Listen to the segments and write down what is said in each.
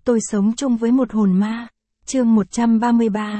Tôi sống chung với một hồn ma. Chương 133.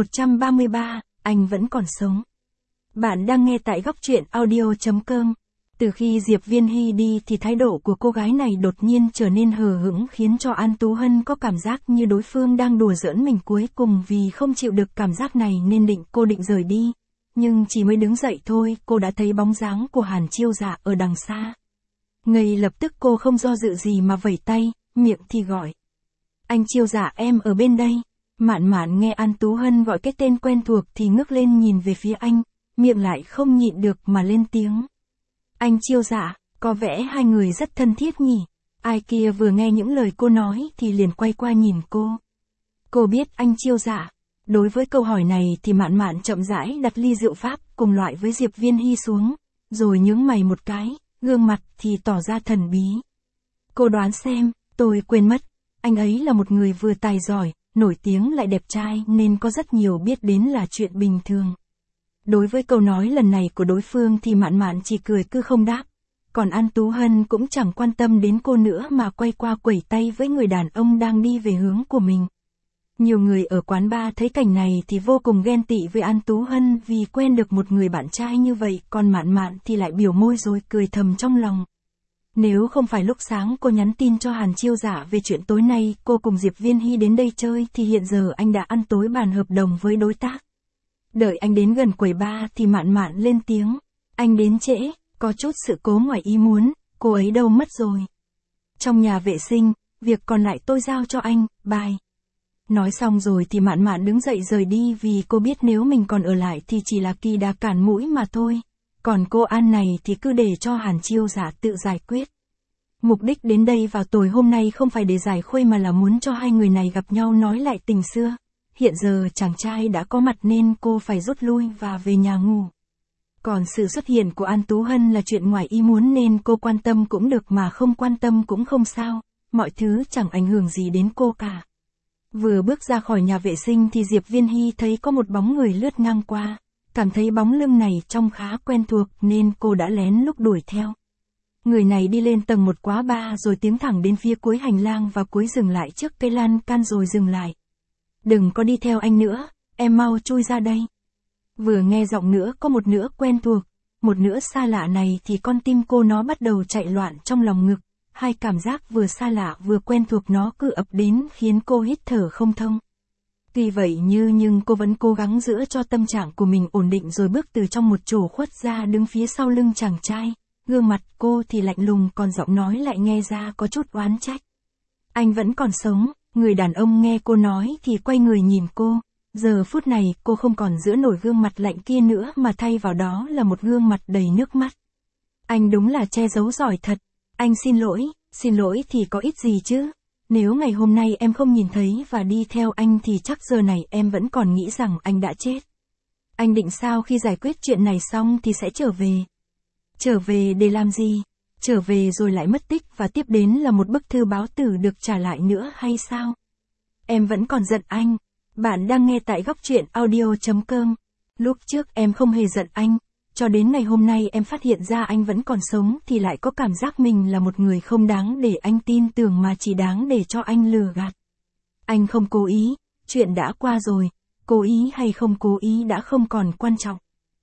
133, anh vẫn còn sống. Bạn đang nghe tại góc truyện audio.com. Từ khi Diệp Viên Hy đi thì thái độ của cô gái này đột nhiên trở nên hờ hững khiến cho An Tú Hân có cảm giác như đối phương đang đùa giỡn mình. Cuối cùng vì không chịu được cảm giác này nên cô định rời đi. Nhưng chỉ mới đứng dậy thôi, cô đã thấy bóng dáng của Hàn Chiêu Dạ ở đằng xa. Ngay lập tức cô không do dự gì mà vẩy tay, miệng thì gọi. Anh Chiêu Dạ, em ở bên đây. Mạn Mạn nghe An Tú Hân gọi cái tên quen thuộc thì ngước lên nhìn về phía anh, miệng lại không nhịn được mà lên tiếng. Anh Chiêu Dạ, có vẻ hai người rất thân thiết nhỉ? Ai kia vừa nghe những lời cô nói thì liền quay qua nhìn cô. Cô biết anh Chiêu Dạ. Đối với câu hỏi này thì Mạn Mạn chậm rãi đặt ly rượu Pháp cùng loại với Diệp Viên Hy xuống, rồi nhướng mày một cái, gương mặt thì tỏ ra thần bí. Cô đoán xem, tôi quên mất, anh ấy là một người vừa tài giỏi, nổi tiếng lại đẹp trai nên có rất nhiều biết đến là chuyện bình thường. Đối với câu nói lần này của đối phương thì Mạn Mạn chỉ cười cứ không đáp. Còn An Tú Hân cũng chẳng quan tâm đến cô nữa mà quay qua quẩy tay với người đàn ông đang đi về hướng của mình. Nhiều người ở quán bar thấy cảnh này thì vô cùng ghen tị với An Tú Hân vì quen được một người bạn trai như vậy, còn Mạn Mạn thì lại biểu môi rồi cười thầm trong lòng. Nếu không phải lúc sáng cô nhắn tin cho Hàn Chiêu Dạ về chuyện tối nay cô cùng Diệp Viên Hy đến đây chơi thì hiện giờ anh đã ăn tối bàn hợp đồng với đối tác. Đợi anh đến gần quầy bar thì Mạn Mạn lên tiếng. Anh đến trễ, có chút sự cố ngoài ý muốn, cô ấy đâu mất rồi. Trong nhà vệ sinh, việc còn lại tôi giao cho anh, bye. Nói xong rồi thì Mạn Mạn đứng dậy rời đi vì cô biết nếu mình còn ở lại thì chỉ là kỳ đà cản mũi mà thôi. Còn cô An này thì cứ để cho Hàn Chiêu Dạ tự giải quyết. Mục đích đến đây vào tối hôm nay không phải để giải khuây mà là muốn cho hai người này gặp nhau nói lại tình xưa. Hiện giờ chàng trai đã có mặt nên cô phải rút lui và về nhà ngủ. Còn sự xuất hiện của An Tú Hân là chuyện ngoài ý muốn nên cô quan tâm cũng được mà không quan tâm cũng không sao. Mọi thứ chẳng ảnh hưởng gì đến cô cả. Vừa bước ra khỏi nhà vệ sinh thì Diệp Viên Hy thấy có một bóng người lướt ngang qua. Cảm thấy bóng lưng này trông khá quen thuộc nên cô đã lén lút đuổi theo. Người này đi lên tầng 1 quá bar rồi tiến thẳng đến phía cuối hành lang và cuối dừng lại trước cây lan can rồi dừng lại. Đừng có đi theo anh nữa, em mau chui ra đây. Vừa nghe giọng nữa có một nửa quen thuộc, một nửa xa lạ này thì con tim cô nó bắt đầu chạy loạn trong lòng ngực. Hai cảm giác vừa xa lạ vừa quen thuộc nó cứ ập đến khiến cô hít thở không thông. Tuy vậy nhưng cô vẫn cố gắng giữ cho tâm trạng của mình ổn định rồi bước từ trong một chỗ khuất ra đứng phía sau lưng chàng trai. Gương mặt cô thì lạnh lùng còn giọng nói lại nghe ra có chút oán trách. Anh vẫn còn sống. Người đàn ông nghe cô nói thì quay người nhìn cô. Giờ phút này cô không còn giữ nổi gương mặt lạnh kia nữa mà thay vào đó là một gương mặt đầy nước mắt. Anh đúng là che giấu giỏi thật. Anh xin lỗi thì có ích gì chứ. Nếu ngày hôm nay em không nhìn thấy và đi theo anh thì chắc giờ này em vẫn còn nghĩ rằng anh đã chết. Anh định sao khi giải quyết chuyện này xong thì sẽ trở về. Trở về để làm gì? Trở về rồi lại mất tích và tiếp đến là một bức thư báo tử được trả lại nữa hay sao? Em vẫn còn giận anh. Bạn đang nghe tại góc truyện audio.com. Lúc trước em không hề giận anh. Cho đến ngày hôm nay em phát hiện ra anh vẫn còn sống thì lại có cảm giác mình là một người không đáng để anh tin tưởng mà chỉ đáng để cho anh lừa gạt. Anh không cố ý, chuyện đã qua rồi, cố ý hay không cố ý đã không còn quan trọng.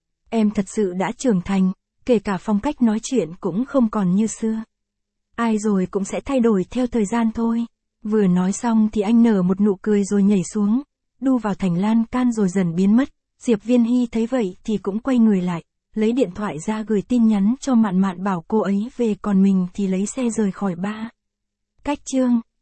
Em thật sự đã trưởng thành, kể cả phong cách nói chuyện cũng không còn như xưa. Ai rồi cũng sẽ thay đổi theo thời gian thôi. Vừa nói xong thì anh nở một nụ cười rồi nhảy xuống, đu vào thành lan can rồi dần biến mất. Diệp Viên Hy thấy vậy thì cũng quay người lại. Lấy điện thoại ra gửi tin nhắn cho Mạn Mạn bảo cô ấy về còn mình thì lấy xe rời khỏi bar. Cách chương